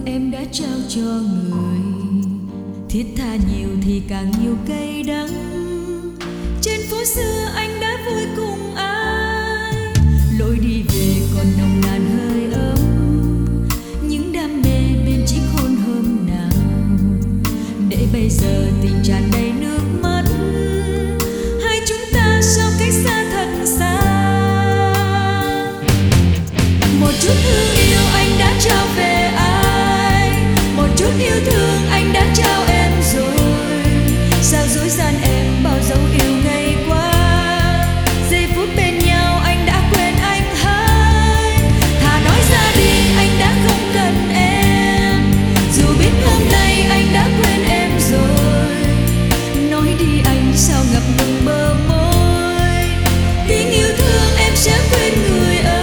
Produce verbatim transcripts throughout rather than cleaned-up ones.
em đã trao cho người, thiết tha nhiều thì càng nhiều cay đắng. Trên phố xưa anh đã vui cùng ai, lối đi về còn nồng nàn hơi ấm, những đam mê bên chiếc hôn hôm nào, để bây giờ tình tràn đầy nước mắt. Hai chúng ta sao cách xa thật xa. Một chút thương yêu anh đã trao về ai, một chút yêu thương anh đã trao em rồi. Sao dối gian em bao dấu yêu ngày qua, giây phút bên nhau anh đã quên anh hay. Thà nói ra đi anh đã không cần em, dù biết hôm nay anh đã quên em rồi. Nói đi anh sao ngập ngừng bờ môi, tiếng yêu thương em sẽ quên người ơi.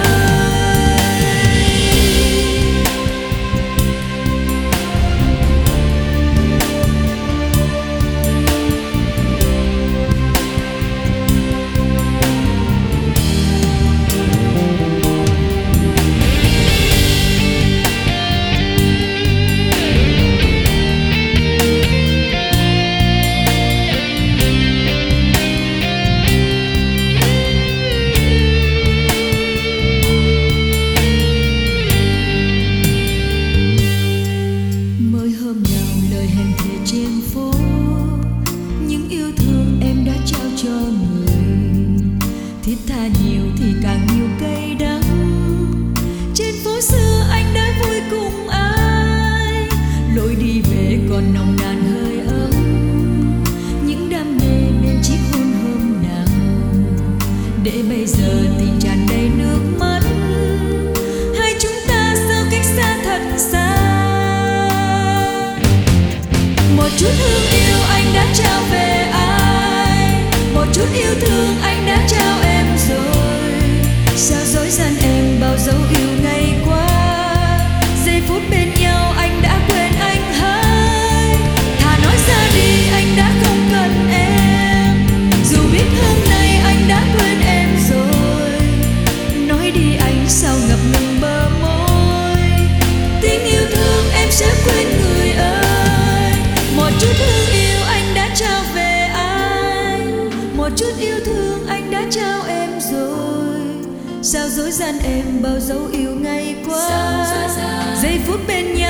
Thiết tha nhiều thì càng nhiều cay đắng. Trên phố xưa anh đã vui cùng ai, lối đi về còn nồng nàn hơi ấm, những đam mê bên chiếc hôn hôm nào, để bây giờ tình tràn đầy nước mắt. Hai chúng ta sao cách xa thật xa. Một chút thương yêu anh đã trao về ai, một chút yêu thương anh đã trao em rồi. Sao dối gian em bao dấu yêu ngày qua, giây phút bên nhau anh đã quên anh hay. Thà nói ra đi anh đã không cần em, dù biết hôm nay anh đã quên em rồi. Nói đi anh sao ngập ngừng bờ môi, tiếng yêu thương em sẽ quên người ơi. Một chút thương yêu anh đã trao về ai, một chút yêu thương anh đã trao em rồi. Sao dối gian em bao dấu yêu ngày qua, giây phút bên nhau